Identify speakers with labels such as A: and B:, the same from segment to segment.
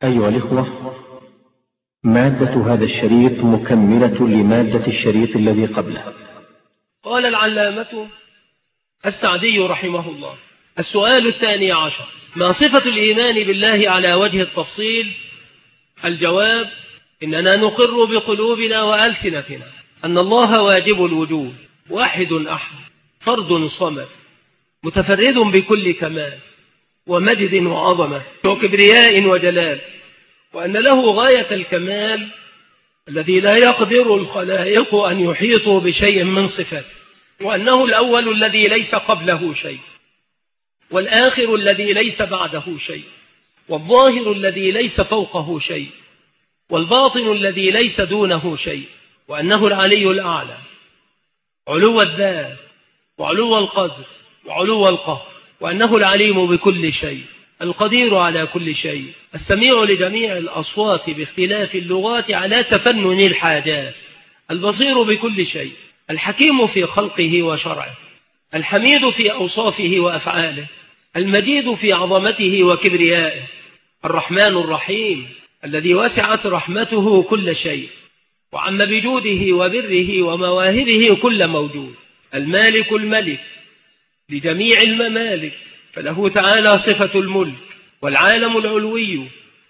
A: أيها الإخوة، مادة هذا الشريط مكملة لمادة الشريط الذي قبله.
B: قال العلامة السعدي رحمه الله: السؤال 12، ما صفة الإيمان بالله على وجه التفصيل؟ الجواب: إننا نقر بقلوبنا وألسنتنا أن الله واجب الوجود، واحد أحد، فرد صمد، متفرد بكل كمال ومجد وعظمة وكبرياء وجلال، وأن له غاية الكمال الذي لا يقدر الخلائق أن يحيطوا بشيء من صفاته، وأنه الأول الذي ليس قبله شيء، والآخر الذي ليس بعده شيء، والظاهر الذي ليس فوقه شيء، والباطن الذي ليس دونه شيء، وأنه العلي الأعلى، علو الذات وعلو القدر وعلو القهر، وأنه العليم بكل شيء، القدير على كل شيء، السميع لجميع الأصوات باختلاف اللغات على تفنن الحاجات، البصير بكل شيء، الحكيم في خلقه وشرعه، الحميد في أوصافه وأفعاله، المجيد في عظمته وكبريائه، الرحمن الرحيم الذي وسعت رحمته كل شيء وعم بجوده وبره ومواهبه كل موجود، المالك الملك لجميع الممالك، فله تعالى صفة الملك، والعالم العلوي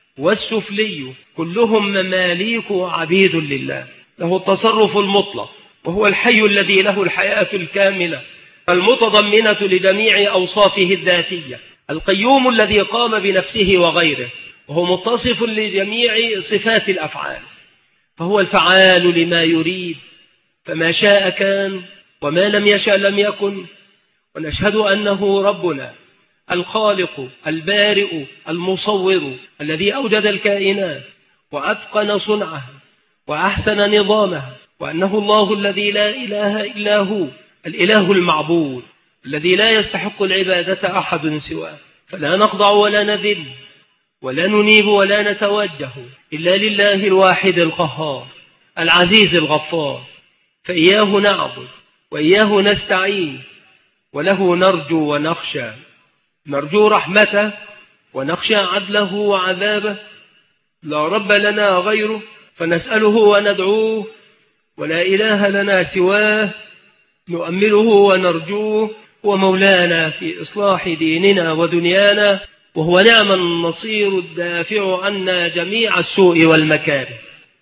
B: والسفلي كلهم مماليك وعبيد لله، له التصرف المطلق، وهو الحي الذي له الحياة الكاملة المتضمنة لجميع أوصافه الذاتية، القيوم الذي قام بنفسه وغيره، وهو متصف لجميع صفات الأفعال، فهو الفعال لما يريد، فما شاء كان وما لم يشأ لم يكن. ونشهد أنه ربنا الخالق البارئ المصور الذي أوجد الكائنات وأتقن صنعها وأحسن نظامها، وأنه الله الذي لا إله إلا هو، الإله المعبود الذي لا يستحق العبادة أحد سواه، فلا نخضع ولا نذل ولا ننيب ولا نتوجه إلا لله الواحد القهار العزيز الغفار، فإياه نعبد وإياه نستعين، وله نرجو ونخشى، نرجو رحمته ونخشى عدله وعذابه، لا رب لنا غيره فنسأله وندعوه، ولا إله لنا سواه نؤمله ونرجوه، ومولانا في إصلاح ديننا ودنيانا، وهو نعم النصير الدافع عنا جميع السوء والمكاره.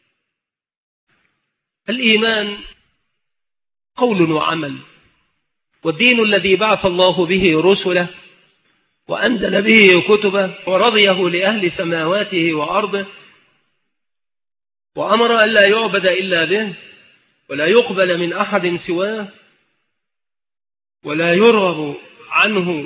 B: الإيمان قول وعمل، والدين الذي بعث الله به رسله وأنزل به كتبه ورضيه لأهل سماواته وأرضه، وأمر أن لا يعبد إلا به ولا يقبل من أحد سواه، ولا يرغب عنه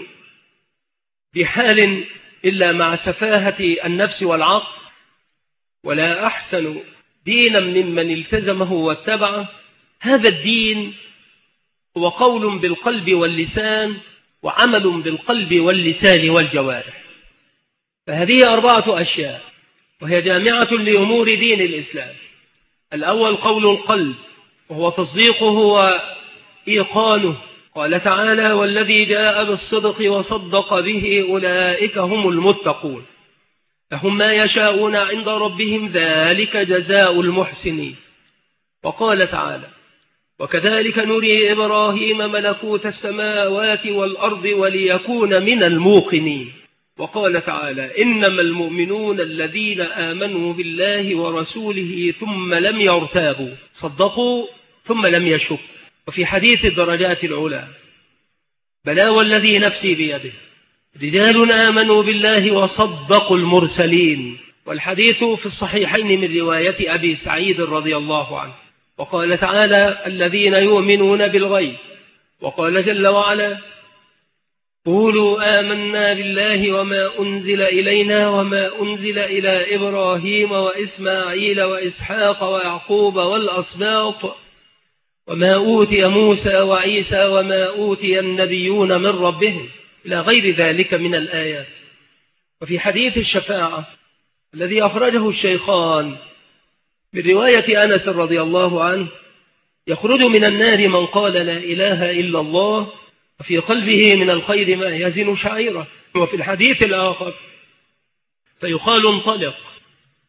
B: بحال إلا مع سفاهة النفس والعقل، ولا أحسن دينا ممن التزمه واتبعه. هذا الدين هو قول بالقلب واللسان، وعمل بالقلب واللسان والجوارح، فهذه 4 أشياء، وهي جامعة لأمور دين الإسلام. الأول قول القلب، وهو تصديقه وإيقانه، قال تعالى: والذي جاء بالصدق وصدق به أولئك هم المتقون، لهم ما يشاءون عند ربهم ذلك جزاء المحسنين. وقال تعالى: وكذلك نري إبراهيم ملكوت السماوات والأرض وليكون من الموقنين. وقال تعالى: إنما المؤمنون الذين آمنوا بالله ورسوله ثم لم يرتابوا، صدقوا ثم لم يشكوا. وفي حديث الدرجات العلى: بلى والذي نفسي بيده، رجال آمنوا بالله وصدقوا المرسلين. والحديث في الصحيحين من رواية أبي سعيد رضي الله عنه. وقال تعالى: الذين يؤمنون بالغيب. وقال جل وعلا: قولوا آمنا بالله وما أنزل إلينا وما أنزل إلى إبراهيم وإسماعيل وإسحاق ويعقوب والأسباط وما أوتي موسى وعيسى وما أوتي النبيون من ربهم، إلى غير ذلك من الآيات. وفي حديث الشفاعة الذي أخرجه الشيخان من رواية أنس رضي الله عنه: يخرج من النار من قال لا إله إلا الله وفي قلبه من الخير ما يزن شعيرة. وفي الحديث الآخر: فيقال انطلق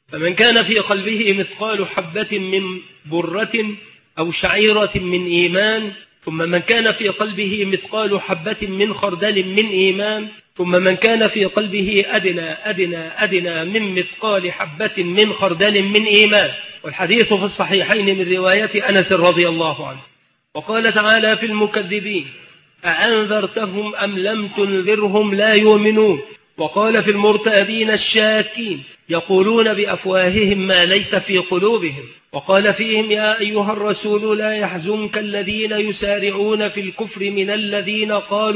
B: فمن كان في قلبه مثقال حبة من برة أو شعيرة من إيمان، ثم من كان في قلبه مثقال حبة من خردل من إيمان، ثم من كان في قلبه أدنى من مثقال حبة من خردل من إيمان. والحديث في الصحيحين من رواية أنس رضي الله عنه. وقال تعالى في المكذبين: أأنذرتهم أم لم تنذرهم لا يؤمنون. وقال في المرتابين الشاكين: يقولون بأفواههم ما ليس في قلوبهم. وقال فيهم: يا أيها الرسول لا يحزنك الذين يسارعون في الكفر من الذين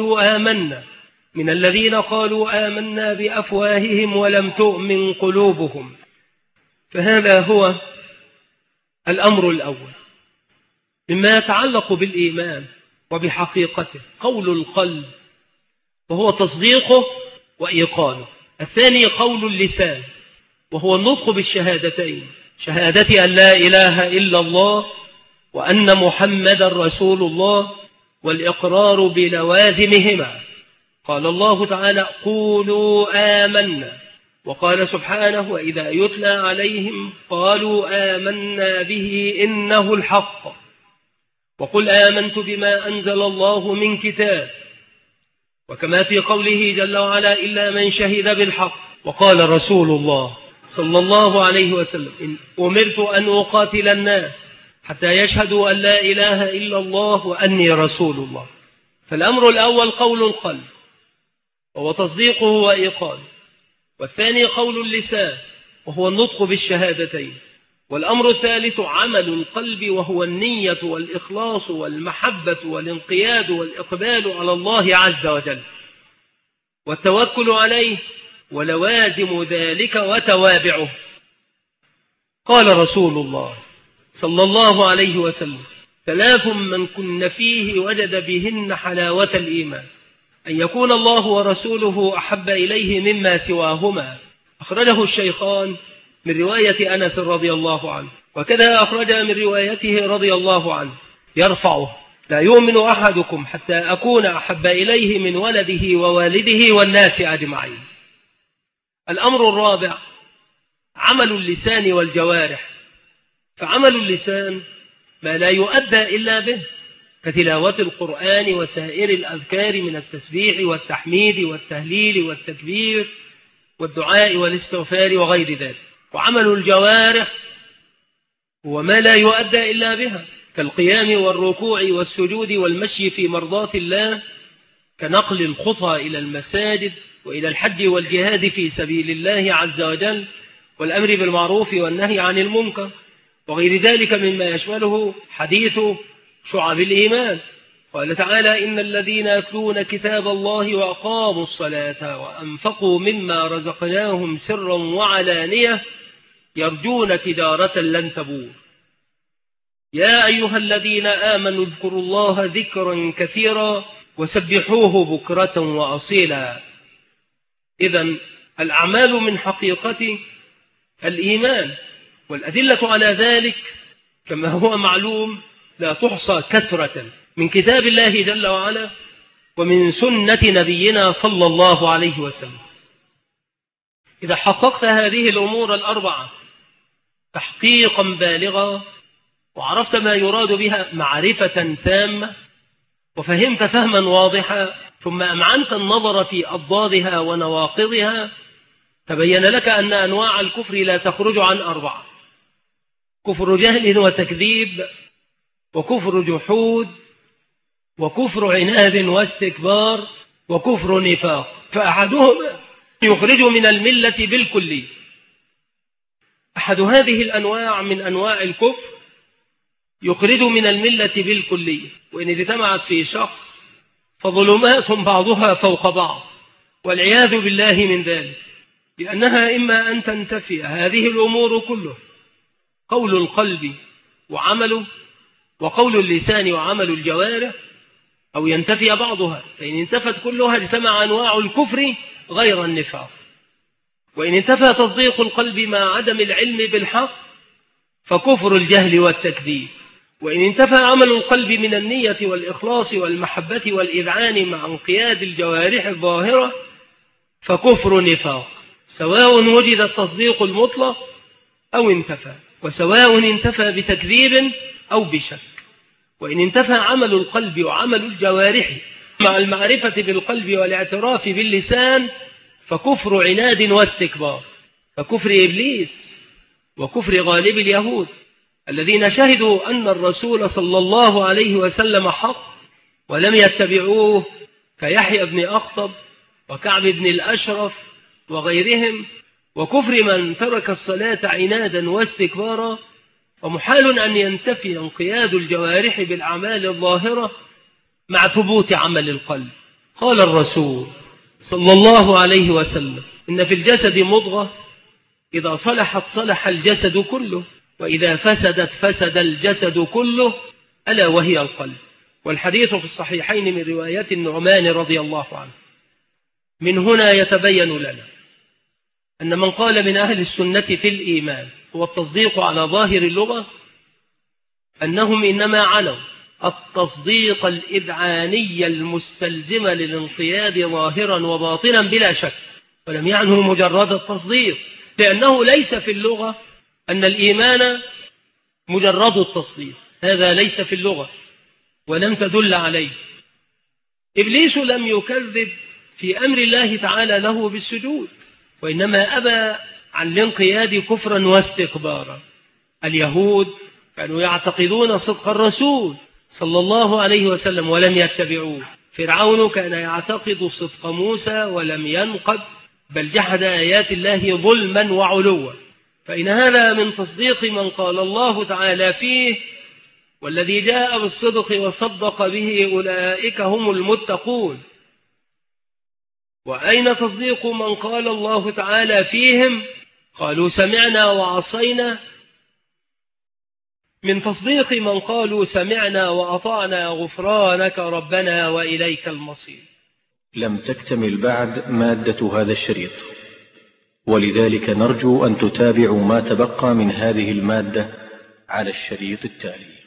B: قالوا آمنا بأفواههم ولم تؤمن قلوبهم. فهذا هو الأمر الأول مما يتعلق بالإيمان وبحقيقته: قول القلب وهو تصديقه وإيقانه. الثاني قول اللسان وهو النطق بالشهادتين: شهادة أن لا إله إلا الله وأن محمد رسول الله، والإقرار بلوازمهما. قال الله تعالى: قولوا آمنا. وقال سبحانه: وإذا يتلى عليهم قالوا آمنا به إنه الحق. وقل آمنت بما أنزل الله من كتاب. وكما في قوله جل وعلا: إلا من شهد بالحق. وقال رسول الله صلى الله عليه وسلم: إن أمرت أن أقاتل الناس حتى يشهدوا أن لا إله إلا الله وأني رسول الله. فالأمر الأول قول القلب وهو تصديقه وإيقانه، والثاني قول اللسان وهو النطق بالشهادتين، والأمر الثالث عمل القلب وهو النية والإخلاص والمحبة والانقياد والإقبال على الله عز وجل والتوكل عليه ولوازم ذلك وتوابعه. قال رسول الله صلى الله عليه وسلم: 3 من كن فيه وجد بهن حلاوة الإيمان: أن يكون الله ورسوله أحب إليه مما سواهما. أخرجه الشيخان من رواية أنس رضي الله عنه، وكذا أخرج من روايته رضي الله عنه يرفعه: لا يؤمن أحدكم حتى أكون أحب إليه من ولده ووالده والناس أجمعين. الأمر الرابع عمل اللسان والجوارح. فعمل اللسان ما لا يؤدى إلا به، كتلاوة القرآن وسائر الأذكار من التسبيح والتحميد والتهليل والتكبير والدعاء والاستغفار وغير ذلك. وعمل الجوارح هو ما لا يؤدى إلا بها، كالقيام والركوع والسجود والمشي في مرضاة الله، كنقل الخطى إلى المساجد وإلى الحج والجهاد في سبيل الله عز وجل، والأمر بالمعروف والنهي عن المنكر، وغير ذلك مما يشمله حديث شعب الإيمان. قال تعالى: إن الذين يتلون كتاب الله وأقاموا الصلاة وأنفقوا مما رزقناهم سرا وعلانية يرجون تجارة لن تبور. يا أيها الذين آمنوا اذكروا الله ذكرا كثيرا وسبحوه بكرة وأصيلا. إذن الأعمال من حقيقة الإيمان، والأدلة على ذلك كما هو معلوم لا تحصى كثرة من كتاب الله جل وعلا ومن سنة نبينا صلى الله عليه وسلم. إذا حققت هذه الأمور الأربعة تحقيقا بالغا، وعرفت ما يراد بها معرفة تامة، وفهمت فهما واضحا، ثم أمعنت النظر في أضدادها ونواقضها، تبين لك أن أنواع الكفر لا تخرج عن 4: كفر جهل وتكذيب، وكفر جحود، وكفر عناد واستكبار، وكفر نفاق. فأحدهما يخرج من الملة بالكلية. أحد هذه الأنواع من أنواع الكفر يخرج من الملة بالكلية، وإن اجتمعت في شخص فظلمات بعضها فوق بعض، والعياذ بالله من ذلك، لأنها إما أن تنتفي هذه الأمور كله: قول القلب وعمله، وقول اللسان وعمل الجوارح، أو ينتفي بعضها. فإن انتفت كلها اجتمع أنواع الكفر غير النفاق. وإن انتفى تصديق القلب مع عدم العلم بالحق فكفر الجهل والتكذيب. وإن انتفى عمل القلب من النية والإخلاص والمحبة والإذعان مع انقياد الجوارح الظاهرة فكفر نفاق، سواء وجد التصديق المطلق أو انتفى، وسواء انتفى بتكذيب أو بشك. وإن انتفى عمل القلب وعمل الجوارح مع المعرفة بالقلب والاعتراف باللسان فكفر عناد واستكبار، فكفر إبليس وكفر غالب اليهود الذين شهدوا أن الرسول صلى الله عليه وسلم حق ولم يتبعوه، كيحيى بن أخطب وكعب بن الأشرف وغيرهم، وكفر من ترك الصلاة عنادا واستكبارا. ومحال أن ينتفي انقياد الجوارح بالأعمال الظاهرة مع ثبوت عمل القلب. قال الرسول صلى الله عليه وسلم: إن في الجسد مضغة إذا صلحت صلح الجسد كله، وإذا فسدت فسد الجسد كله، ألا وهي القلب. والحديث في الصحيحين من رواية النعمان رضي الله عنه. من هنا يتبين لنا أن من قال من أهل السنة في الإيمان هو التصديق على ظاهر اللغة، أنهم إنما عنوا التصديق الإذعاني المستلزم للانقياد ظاهرا وباطنا بلا شك، ولم يعنوا مجرد التصديق، لأنه ليس في اللغة أن الإيمان مجرد التصديق، هذا ليس في اللغة ولم تدل عليه. إبليس لم يكذب في أمر الله تعالى له بالسجود، وإنما أبى عن الانقياد كفرا واستكبارا. اليهود كانوا يعتقدون صدق الرسول صلى الله عليه وسلم ولم يتبعوه. فرعون كان يعتقد صدق موسى ولم ينقد، بل جحد آيات الله ظلما وعلوا. فإن هذا من تصديق من قال الله تعالى فيه: والذي جاء بالصدق وصدق به أولئك هم المتقون. وأين تصديق من قال الله تعالى فيهم: قالوا سمعنا وعصينا؟ من تصديق من قالوا سمعنا وأطعنا غفرانك ربنا وإليك المصير.
A: لم تكتمل بعد مادة هذا الشريط، ولذلك نرجو أن تتابعوا ما تبقى من هذه المادة على الشريط التالي.